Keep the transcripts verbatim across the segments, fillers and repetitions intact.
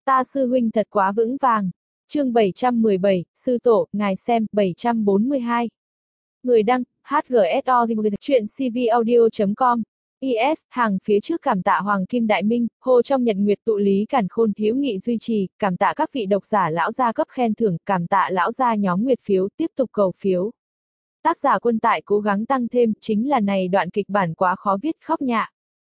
Ta sư huynh thật quá vững vàng. Chương bảy trăm mười bảy, sư tổ, ngài xem, bảy trăm bốn mươi hai. Người đăng, hát giê ét o chuyện c v audio chấm com. i ét, hàng phía trước cảm tạ Hoàng Kim Đại Minh, hồ trong nhật nguyệt tụ lý càn khôn, hữu nghị duy trì, cảm tạ các vị độc giả lão gia cấp khen thưởng, cảm tạ lão gia nhóm nguyệt phiếu, tiếp tục cầu phiếu. Tác giả Quân Tại cố gắng tăng thêm, chính là này đoạn kịch bản quá khó viết khóc nhạ.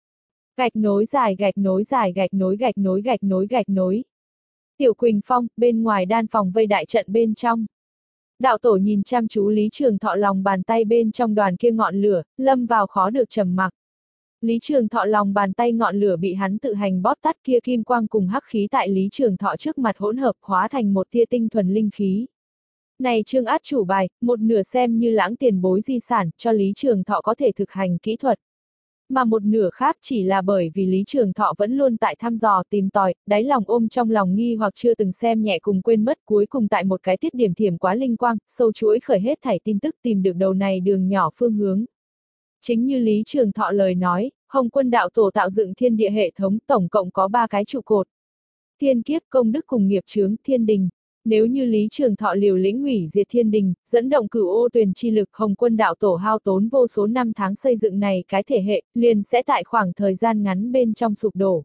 Gạch nối dài gạch nối dài gạch nối gạch nối gạch nối gạch nối. Tiểu Quỳnh Phong, bên ngoài đan phòng vây đại trận bên trong. Đạo tổ nhìn chăm chú Lý Trường Thọ, lòng bàn tay bên trong đoàn kia ngọn lửa, lâm vào khó được trầm mặc. Lý Trường Thọ lòng bàn tay ngọn lửa bị hắn tự hành bóp tắt, kia kim quang cùng hắc khí tại Lý Trường Thọ trước mặt hỗn hợp hóa thành một tia tinh thuần linh khí. Này chương át chủ bài, một nửa xem như lãng tiền bối di sản, cho Lý Trường Thọ có thể thực hành kỹ thuật. Mà một nửa khác chỉ là bởi vì Lý Trường Thọ vẫn luôn tại thăm dò tìm tòi, đáy lòng ôm trong lòng nghi hoặc chưa từng xem nhẹ cùng quên mất, cuối cùng tại một cái tiết điểm thiểm quá linh quang, sâu chuỗi khởi hết thảy tin tức, tìm được đầu này đường nhỏ phương hướng. Chính như Lý Trường Thọ lời nói, Hồng Quân đạo tổ tạo dựng thiên địa hệ thống tổng cộng có ba cái trụ cột. Thiên kiếp, công đức cùng nghiệp chướng, thiên đình. Nếu như Lý Trường Thọ liều lĩnh hủy diệt thiên đình, dẫn động cửu ô tuyền chi lực, Hồng Quân đạo tổ hao tốn vô số năm tháng xây dựng này cái thể hệ, liền sẽ tại khoảng thời gian ngắn bên trong sụp đổ.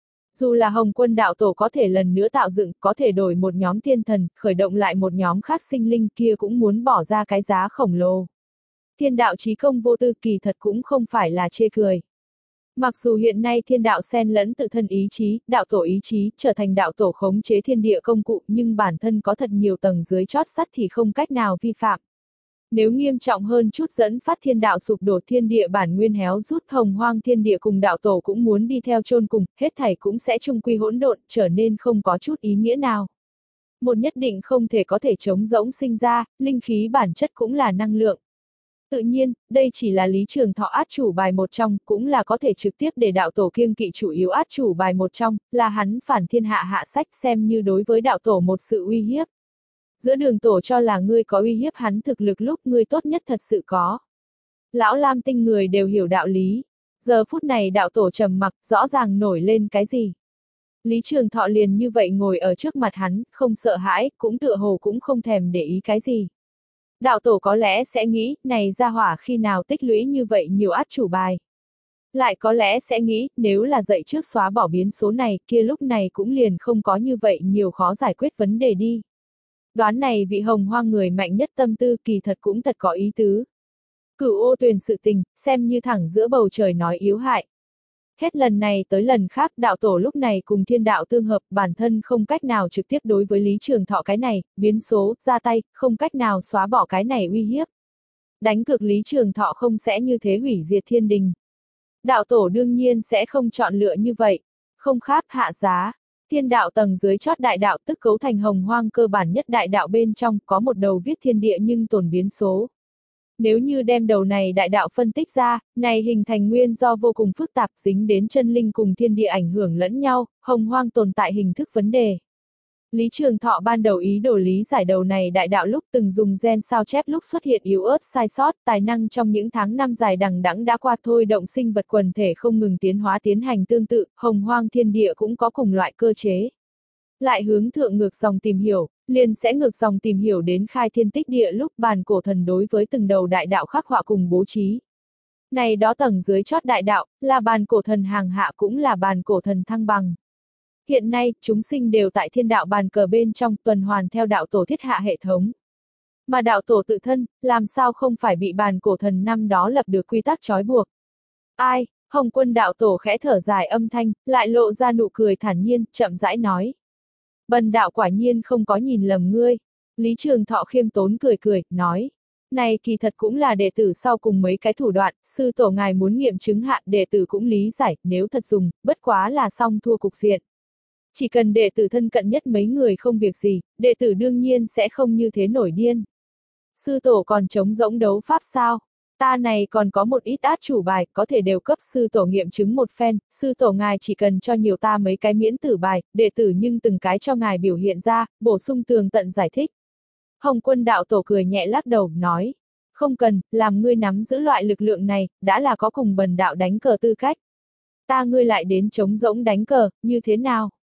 Dù là Hồng Quân đạo tổ có thể lần nữa tạo dựng, có thể đổi một nhóm thiên thần, khởi động lại một nhóm khác sinh linh, kia cũng muốn bỏ ra cái giá khổng lồ. Thiên đạo chí công vô tư, kỳ thật cũng không phải là chê cười. Mặc dù hiện nay thiên đạo xen lẫn tự thân ý chí, đạo tổ ý chí, trở thành đạo tổ khống chế thiên địa công cụ, nhưng bản thân có thật nhiều tầng dưới chót sắt thì không cách nào vi phạm. Nếu nghiêm trọng hơn chút dẫn phát thiên đạo sụp đổ, thiên địa bản nguyên héo rút, hồng hoang thiên địa cùng đạo tổ cũng muốn đi theo chôn cùng, hết thảy cũng sẽ chung quy hỗn độn, trở nên không có chút ý nghĩa nào. Một nhất định không thể có thể trống rỗng sinh ra, linh khí bản chất cũng là năng lượng. Tự nhiên, đây chỉ là Lý Trường Thọ át chủ bài một trong, cũng là có thể trực tiếp để đạo tổ kiêng kỵ chủ yếu át chủ bài một trong, là hắn phản thiên hạ hạ sách, xem như đối với đạo tổ một sự uy hiếp. Giữa đường tổ cho là ngươi có uy hiếp hắn thực lực lúc ngươi tốt nhất thật sự có. Lão Lam Tinh người đều hiểu đạo lý. Giờ phút này đạo tổ trầm mặc, rõ ràng nổi lên cái gì. Lý Trường Thọ liền như vậy ngồi ở trước mặt hắn, không sợ hãi, cũng tựa hồ cũng không thèm để ý cái gì. Đạo tổ có lẽ sẽ nghĩ, này gia hỏa khi nào tích lũy như vậy nhiều át chủ bài. Lại có lẽ sẽ nghĩ, nếu là dậy trước xóa bỏ biến số này, kia lúc này cũng liền không có như vậy nhiều khó giải quyết vấn đề đi. Đoán này vị hồng hoang người mạnh nhất tâm tư, kỳ thật cũng thật có ý tứ. Cửu ô tuyền sự tình, xem như thẳng giữa bầu trời nói yếu hại. Hết lần này tới lần khác, đạo tổ lúc này cùng thiên đạo tương hợp, bản thân không cách nào trực tiếp đối với Lý Trường Thọ cái này, biến số, ra tay, không cách nào xóa bỏ cái này uy hiếp. Đánh cược Lý Trường Thọ không sẽ như thế hủy diệt thiên đình. Đạo tổ đương nhiên sẽ không chọn lựa như vậy, không khác hạ giá. Thiên đạo tầng dưới chót đại đạo, tức cấu thành hồng hoang cơ bản nhất đại đạo bên trong, có một đầu viết thiên địa nhưng tồn biến số. Nếu như đem đầu này đại đạo phân tích ra, này hình thành nguyên do vô cùng phức tạp, dính đến chân linh cùng thiên địa ảnh hưởng lẫn nhau, hồng hoang tồn tại hình thức vấn đề. Lý Trường Thọ ban đầu ý đồ lý giải đầu này đại đạo lúc từng dùng gen sao chép lúc xuất hiện yếu ớt sai sót, tài năng trong những tháng năm dài đằng đẵng đã qua, thôi động sinh vật quần thể không ngừng tiến hóa tiến hành tương tự, hồng hoang thiên địa cũng có cùng loại cơ chế. Lại hướng thượng ngược dòng tìm hiểu, liền sẽ ngược dòng tìm hiểu đến khai thiên tích địa lúc bàn cổ thần đối với từng đầu đại đạo khắc họa cùng bố trí. Này đó tầng dưới chót đại đạo, là bàn cổ thần hàng hạ cũng là bàn cổ thần thăng bằng. Hiện nay, chúng sinh đều tại thiên đạo bàn cờ bên trong tuần hoàn theo đạo tổ thiết hạ hệ thống. Mà đạo tổ tự thân, làm sao không phải bị bàn cổ thần năm đó lập được quy tắc trói buộc. Ai, Hồng Quân đạo tổ khẽ thở dài âm thanh, lại lộ ra nụ cười thản nhiên, chậm rãi nói. Bần đạo quả nhiên không có nhìn lầm ngươi. Lý Trường Thọ khiêm tốn cười cười, nói. Này kỳ thật cũng là đệ tử sau cùng mấy cái thủ đoạn, sư tổ ngài muốn nghiệm chứng hạ, đệ tử cũng lý giải, nếu thật dùng, bất quá là xong thua cục diện. Chỉ cần đệ tử thân cận nhất mấy người không việc gì, đệ tử đương nhiên sẽ không như thế nổi điên. Sư tổ còn chống rỗng đấu pháp sao? Ta này còn có một ít át chủ bài, có thể đều cấp sư tổ nghiệm chứng một phen, sư tổ ngài chỉ cần cho nhiều ta mấy cái miễn tử bài, đệ tử nhưng từng cái cho ngài biểu hiện ra, bổ sung tường tận giải thích. Hồng Quân đạo tổ cười nhẹ lắc đầu, nói, không cần, làm ngươi nắm giữ loại lực lượng này, đã là có cùng bần đạo đánh cờ tư cách. Ta ngươi lại đến chống rỗng đánh cờ, như thế nào?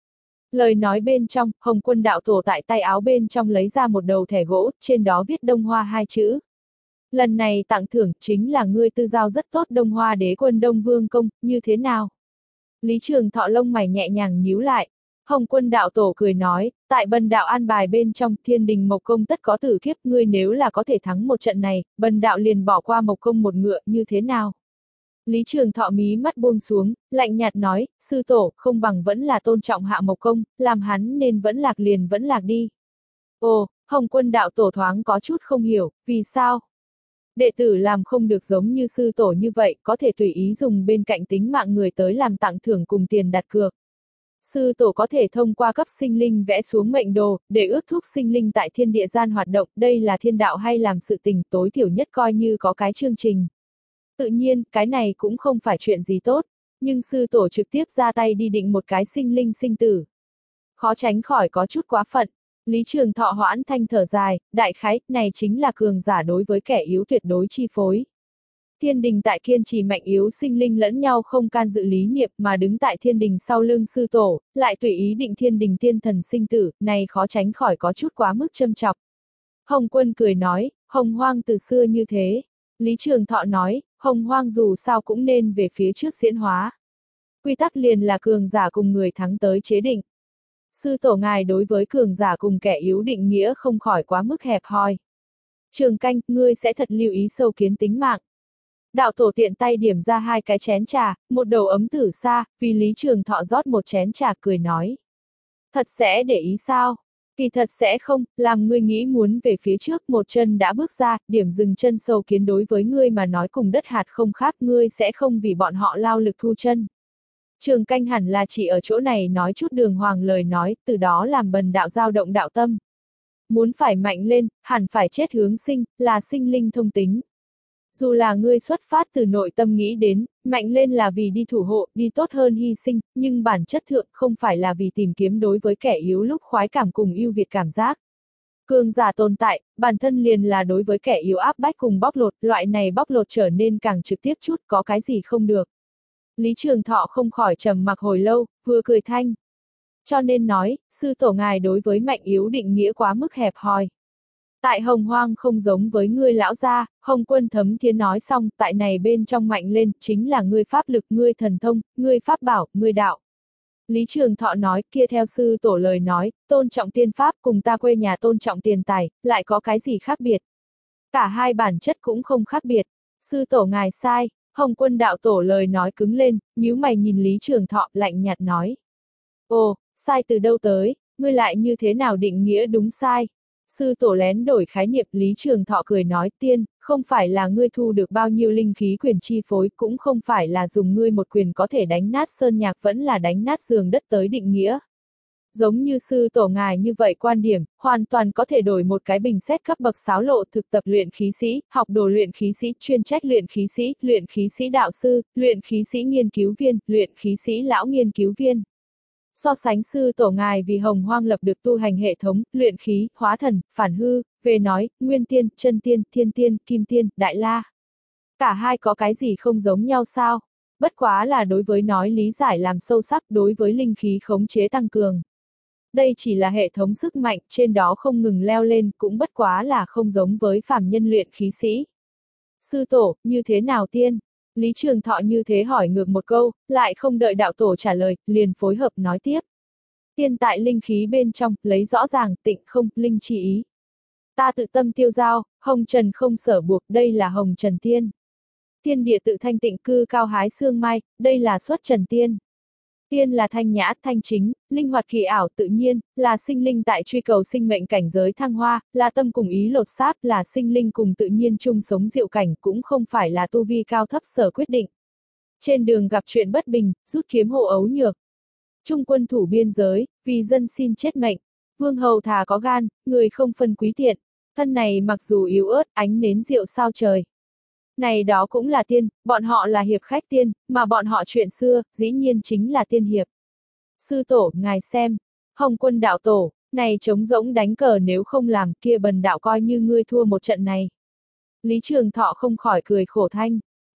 Lời nói bên trong, Hồng Quân đạo tổ tại tay áo bên trong lấy ra một đầu thẻ gỗ, trên đó viết Đông Hoa hai chữ. Lần này tặng thưởng chính là ngươi tư giao rất tốt Đông Hoa đế quân Đông Vương Công, như thế nào? Lý Trường Thọ lông mày nhẹ nhàng nhíu lại. Hồng Quân đạo tổ cười nói, tại Bần đạo an bài bên trong Thiên Đình Mộc Công tất có tử kiếp, ngươi nếu là có thể thắng một trận này, Bần đạo liền bỏ qua Mộc Công một ngựa, như thế nào? Lý Trường Thọ mí mắt buông xuống, lạnh nhạt nói, sư tổ, không bằng vẫn là tôn trọng hạ Mộc Công, làm hắn nên vẫn lạc liền vẫn lạc đi. Ồ, Hồng Quân đạo tổ thoáng có chút không hiểu, vì sao? Đệ tử làm không được giống như sư tổ như vậy, có thể tùy ý dùng bên cạnh tính mạng người tới làm tặng thưởng cùng tiền đặt cược. Sư tổ có thể thông qua cấp sinh linh vẽ xuống mệnh đồ, để ước thúc sinh linh tại thiên địa gian hoạt động, đây là thiên đạo hay làm sự tình tối thiểu nhất coi như có cái chương trình. Tự nhiên, cái này cũng không phải chuyện gì tốt, nhưng sư tổ trực tiếp ra tay đi định một cái sinh linh sinh tử. Khó tránh khỏi có chút quá phận. Lý Trường Thọ hoãn thanh thở dài, đại khái, này chính là cường giả đối với kẻ yếu tuyệt đối chi phối. Thiên đình tại kiên trì mạnh yếu sinh linh lẫn nhau không can dự lý niệm mà đứng tại thiên đình sau lưng sư tổ, lại tùy ý định thiên đình tiên thần sinh tử, này khó tránh khỏi có chút quá mức châm chọc. Hồng Quân cười nói, Hồng Hoang từ xưa như thế. Lý Trường Thọ nói, Hồng Hoang dù sao cũng nên về phía trước diễn hóa. Quy tắc liền là cường giả cùng người thắng tới chế định. Sư tổ ngài đối với cường giả cùng kẻ yếu định nghĩa không khỏi quá mức hẹp hòi. Trường Canh, ngươi sẽ thật lưu ý sâu kiến tính mạng. Đạo tổ tiện tay điểm ra hai cái chén trà, một đầu ấm tử sa, vì Lý Trường Thọ rót một chén trà cười nói. Thật sẽ để ý sao? Kỳ thật sẽ không, làm ngươi nghĩ muốn về phía trước một chân đã bước ra, điểm dừng chân sâu kiến đối với ngươi mà nói cùng đất hạt không khác, ngươi sẽ không vì bọn họ lao lực thu chân. Trường Canh hẳn là chỉ ở chỗ này nói chút đường hoàng lời nói, từ đó làm bần đạo dao động đạo tâm. Muốn phải mạnh lên, hẳn phải chết hướng sinh, là sinh linh thông tính. Dù là ngươi xuất phát từ nội tâm nghĩ đến, mạnh lên là vì đi thủ hộ, đi tốt hơn hy sinh, nhưng bản chất thượng không phải là vì tìm kiếm đối với kẻ yếu lúc khoái cảm cùng ưu việt cảm giác. Cường giả tồn tại, bản thân liền là đối với kẻ yếu áp bách cùng bóc lột, loại này bóc lột trở nên càng trực tiếp chút, có cái gì không được. Lý Trường Thọ không khỏi trầm mặc hồi lâu, vừa cười thanh. Cho nên nói, sư tổ ngài đối với mạnh yếu định nghĩa quá mức hẹp hòi. Tại Hồng Hoang không giống với ngươi lão gia, Hồng Quân thấm thiế nói xong, tại này bên trong mạnh lên, chính là ngươi pháp lực, ngươi thần thông, ngươi pháp bảo, ngươi đạo. Lý Trường Thọ nói, kia theo sư tổ lời nói, tôn trọng tiên pháp cùng ta quê nhà tôn trọng tiền tài, lại có cái gì khác biệt. Cả hai bản chất cũng không khác biệt. Sư tổ ngài sai. Hồng Quân đạo tổ lời nói cứng lên, nhíu mày nhìn Lý Trường Thọ lạnh nhạt nói. Ồ, sai từ đâu tới, ngươi lại như thế nào định nghĩa đúng sai? Sư tổ lén đổi khái niệm. Lý Trường Thọ cười nói, tiên, không phải là ngươi thu được bao nhiêu linh khí quyền chi phối, cũng không phải là dùng ngươi một quyền có thể đánh nát sơn nhạc vẫn là đánh nát giường đất tới định nghĩa. Giống như sư tổ ngài như vậy quan điểm, hoàn toàn có thể đổi một cái bình xét cấp bậc sáo lộ thực tập luyện khí sĩ, học đồ luyện khí sĩ, chuyên trách luyện khí sĩ, luyện khí sĩ đạo sư, luyện khí sĩ nghiên cứu viên, luyện khí sĩ lão nghiên cứu viên. So sánh sư tổ ngài vì Hồng Hoang lập được tu hành hệ thống, luyện khí, hóa thần, phản hư, về nói, nguyên tiên, chân tiên, thiên tiên, kim tiên, đại la. Cả hai có cái gì không giống nhau sao? Bất quá là đối với nói lý giải làm sâu sắc, đối với linh khí khống chế tăng cường. Đây chỉ là hệ thống sức mạnh, trên đó không ngừng leo lên, cũng bất quá là không giống với phàm nhân luyện khí sĩ. Sư tổ, như thế nào tiên? Lý Trường Thọ như thế hỏi ngược một câu, lại không đợi đạo tổ trả lời, liền phối hợp nói tiếp. Tiên tại linh khí bên trong, lấy rõ ràng, tịnh không, linh chi ý. Ta tự tâm tiêu giao, hồng trần không sở buộc, đây là hồng trần tiên. Tiên địa tự thanh tịnh cư cao hái sương mai, đây là xuất trần tiên. Tiên là thanh nhã, thanh chính, linh hoạt kỳ ảo tự nhiên, là sinh linh tại truy cầu sinh mệnh cảnh giới thăng hoa, là tâm cùng ý lột xác, là sinh linh cùng tự nhiên chung sống diệu cảnh, cũng không phải là tu vi cao thấp sở quyết định. Trên đường gặp chuyện bất bình, rút kiếm hộ ấu nhược. Trung quân thủ biên giới, vì dân xin chết mệnh. Vương hầu thà có gan, người không phân quý tiện. Thân này mặc dù yếu ớt, ánh nến rượu sao trời. Này đó cũng là tiên, bọn họ là hiệp khách tiên, mà bọn họ chuyện xưa, dĩ nhiên chính là tiên hiệp. Sư tổ, ngài xem, Hồng Quân đạo tổ, này trống rỗng đánh cờ nếu không làm kia bần đạo coi như ngươi thua một trận này. Lý Trường Thọ không khỏi cười khổ thanh,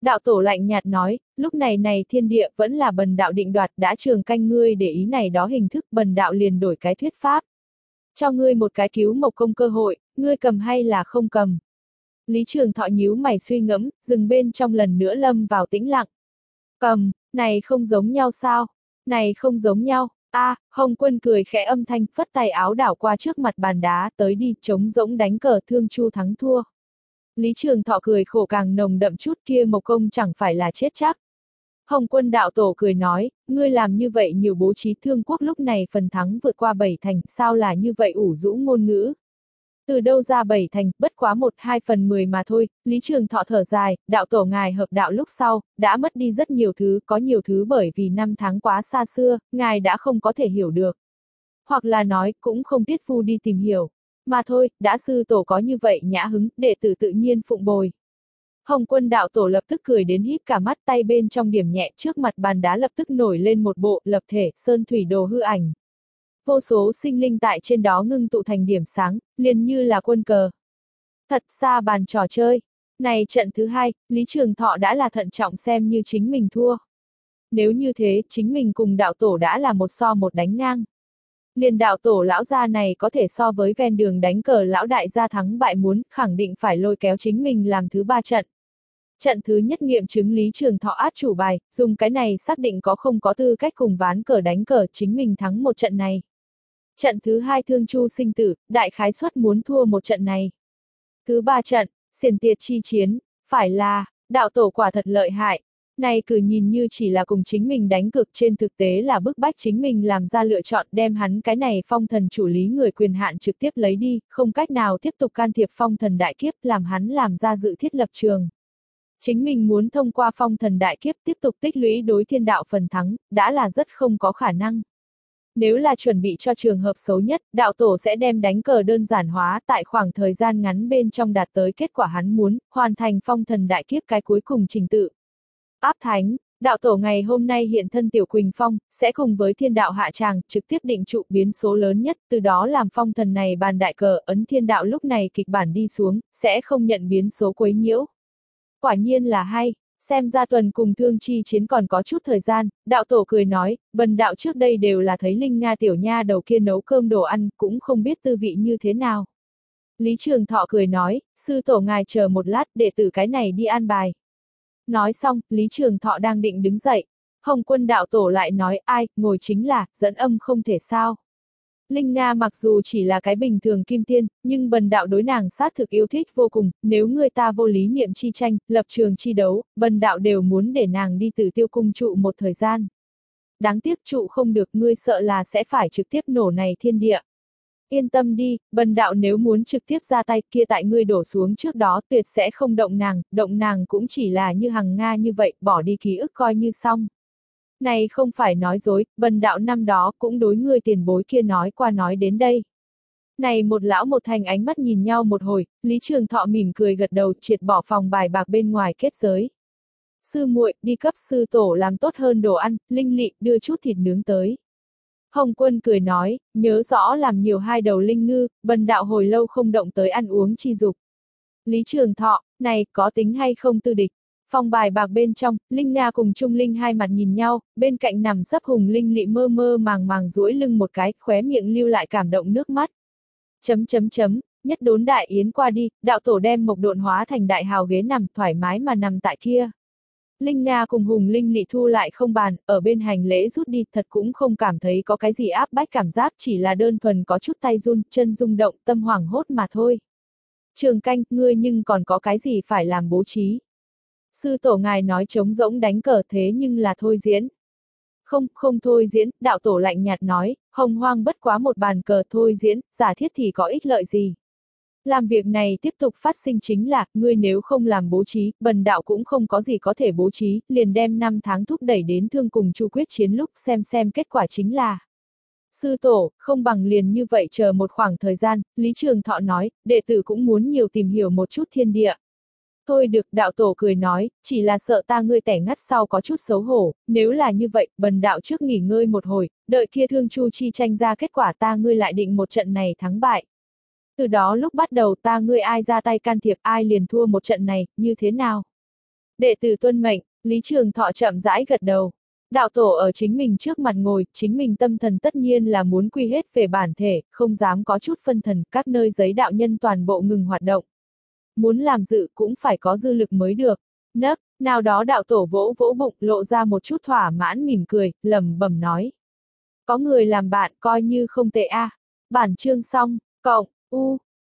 Đạo tổ lạnh nhạt nói, lúc này này thiên địa vẫn là bần đạo định đoạt, đã trường canh ngươi để ý này đó hình thức, bần đạo liền đổi cái thuyết pháp. Cho ngươi một cái cứu mộc công cơ hội, ngươi cầm hay là không cầm. Lý Trường Thọ nhíu mày suy ngẫm, dừng bên trong lần nữa lâm vào tĩnh lặng. Cầm, này không giống nhau sao? Này không giống nhau. A, à, Hồng Quân cười khẽ âm thanh, phất tay áo đảo qua trước mặt bàn đá, tới đi, trống rỗng đánh cờ thương chu thắng thua. Lý Trường Thọ cười khổ càng nồng đậm chút, kia mộc công chẳng phải là chết chắc. Hồng Quân đạo tổ cười nói, ngươi làm như vậy nhiều bố trí, thương quốc lúc này phần thắng vượt qua bảy thành, sao là như vậy ủ rũ ngôn ngữ. Từ đâu ra bảy thành, bất quá một hai phần mười mà thôi. Lý Trường Thọ thở dài, đạo tổ ngài hợp đạo lúc sau, đã mất đi rất nhiều thứ, có nhiều thứ bởi vì năm tháng quá xa xưa, ngài đã không có thể hiểu được. Hoặc là nói, cũng không tiết phu đi tìm hiểu. Mà thôi, đã sư tổ có như vậy nhã hứng, đệ tử tự nhiên phụng bồi. Hồng Quân đạo tổ lập tức cười đến híp cả mắt, tay bên trong điểm nhẹ, trước mặt bàn đá lập tức nổi lên một bộ lập thể sơn thủy đồ hư ảnh. Vô số sinh linh tại trên đó ngưng tụ thành điểm sáng, liền như là quân cờ. Thật xa bàn trò chơi. Này trận thứ hai, Lý Trường Thọ đã là thận trọng xem như chính mình thua. Nếu như thế, chính mình cùng đạo tổ đã là một so một đánh ngang. Liền đạo tổ lão gia này có thể so với ven đường đánh cờ lão đại gia thắng bại muốn, khẳng định phải lôi kéo chính mình làm thứ ba trận. Trận thứ nhất nghiệm chứng Lý Trường Thọ át chủ bài, dùng cái này xác định có không có tư cách cùng ván cờ đánh cờ, chính mình thắng một trận này. Trận thứ hai thương chu sinh tử, đại khái suất muốn thua một trận này. Thứ ba trận, xiển tiệt chi chiến, phải là, đạo tổ quả thật lợi hại. Này cử nhìn như chỉ là cùng chính mình đánh cược, trên thực tế là bức bách chính mình làm ra lựa chọn, đem hắn cái này phong thần chủ lý người quyền hạn trực tiếp lấy đi, không cách nào tiếp tục can thiệp phong thần đại kiếp, làm hắn làm ra dự thiết lập trường. Chính mình muốn thông qua phong thần đại kiếp tiếp tục tích lũy đối thiên đạo phần thắng, đã là rất không có khả năng. Nếu là chuẩn bị cho trường hợp xấu nhất, đạo tổ sẽ đem đánh cờ đơn giản hóa, tại khoảng thời gian ngắn bên trong đạt tới kết quả hắn muốn, hoàn thành phong thần đại kiếp cái cuối cùng trình tự. Áp thánh, đạo tổ ngày hôm nay hiện thân Tiểu Quỳnh Phong, sẽ cùng với thiên đạo hạ tràng, trực tiếp định trụ biến số lớn nhất, từ đó làm phong thần này bàn đại cờ, ấn thiên đạo lúc này kịch bản đi xuống, sẽ không nhận biến số quấy nhiễu. Quả nhiên là hay. Xem ra tuần cùng thương chi chiến còn có chút thời gian, đạo tổ cười nói, bần đạo trước đây đều là thấy Linh Nga tiểu nha đầu kia nấu cơm đồ ăn, cũng không biết tư vị như thế nào. Lý Trường Thọ cười nói, sư tổ ngài chờ một lát, đệ tử cái này đi an bài. Nói xong, Lý Trường Thọ đang định đứng dậy. Hồng Quân đạo tổ lại nói, ai, ngồi chính là, dẫn âm không thể sao. Linh Nga mặc dù chỉ là cái bình thường kim tiên, nhưng bần đạo đối nàng xác thực yêu thích vô cùng, nếu người ta vô lý niệm chi tranh, lập trường chi đấu, bần đạo đều muốn để nàng đi Tử Tiêu cung trụ một thời gian. Đáng tiếc trụ không được, ngươi sợ là sẽ phải trực tiếp nổ này thiên địa. Yên tâm đi, bần đạo nếu muốn trực tiếp ra tay kia tại ngươi đổ xuống trước đó tuyệt sẽ không động nàng, động nàng cũng chỉ là như Hằng Nga như vậy, bỏ đi ký ức coi như xong. Này không phải nói dối, bần đạo năm đó cũng đối ngươi tiền bối kia nói qua nói đến đây. Này một lão một thành ánh mắt nhìn nhau một hồi, Lý Trường Thọ mỉm cười gật đầu, triệt bỏ phòng bài bạc bên ngoài kết giới. Sư muội, đi cấp sư tổ làm tốt hơn đồ ăn, Linh Lị đưa chút thịt nướng tới. Hồng Quân cười nói, nhớ rõ làm nhiều hai đầu linh ngư, bần đạo hồi lâu không động tới ăn uống chi dục. Lý Trường Thọ, này có tính hay không tư địch? Phòng bài bạc bên trong, Linh Nga cùng Trung Linh hai mặt nhìn nhau, bên cạnh nằm sấp Hùng Linh Lị mơ mơ màng màng duỗi lưng một cái, khóe miệng lưu lại cảm động nước mắt. Chấm chấm chấm, nhất đốn đại yến qua đi, đạo tổ đem mộc độn hóa thành đại hào ghế nằm thoải mái mà nằm tại kia. Linh Nga cùng Hùng Linh Lị thu lại không bàn, ở bên hành lễ rút đi, thật cũng không cảm thấy có cái gì áp bách cảm giác, chỉ là đơn thuần có chút tay run, chân rung động, tâm hoảng hốt mà thôi. Trường Canh, ngươi nhưng còn có cái gì phải làm bố trí? Sư tổ ngài nói trống rỗng đánh cờ thế nhưng là thôi diễn. Không, không thôi diễn, đạo tổ lạnh nhạt nói, hồng hoang bất quá một bàn cờ thôi diễn, giả thiết thì có ích lợi gì. Làm việc này tiếp tục phát sinh chính là, ngươi nếu không làm bố trí, bần đạo cũng không có gì có thể bố trí, liền đem năm tháng thúc đẩy đến thương cùng chu quyết chiến lúc xem xem kết quả chính là. Sư tổ, không bằng liền như vậy chờ một khoảng thời gian, Lý Trường Thọ nói, đệ tử cũng muốn nhiều tìm hiểu một chút thiên địa. Thôi được, đạo tổ cười nói, chỉ là sợ ta ngươi tẻ ngắt sau có chút xấu hổ, nếu là như vậy, bần đạo trước nghỉ ngơi một hồi, đợi kia thương chu chi tranh ra kết quả ta ngươi lại định một trận này thắng bại. Từ đó lúc bắt đầu ta ngươi ai ra tay can thiệp ai liền thua một trận này, như thế nào? Đệ tử tuân mệnh, Lý Trường Thọ chậm rãi gật đầu. Đạo tổ ở chính mình trước mặt ngồi, chính mình tâm thần tất nhiên là muốn quy hết về bản thể, không dám có chút phân thần, các nơi giấy đạo nhân toàn bộ ngừng hoạt động. Muốn làm dự cũng phải có dư lực mới được. Nấc, nào đó đạo tổ vỗ vỗ bụng, lộ ra một chút thỏa mãn mỉm cười, lẩm bẩm nói. Có người làm bạn coi như không tệ a. À. Bản chương xong, cộng, u.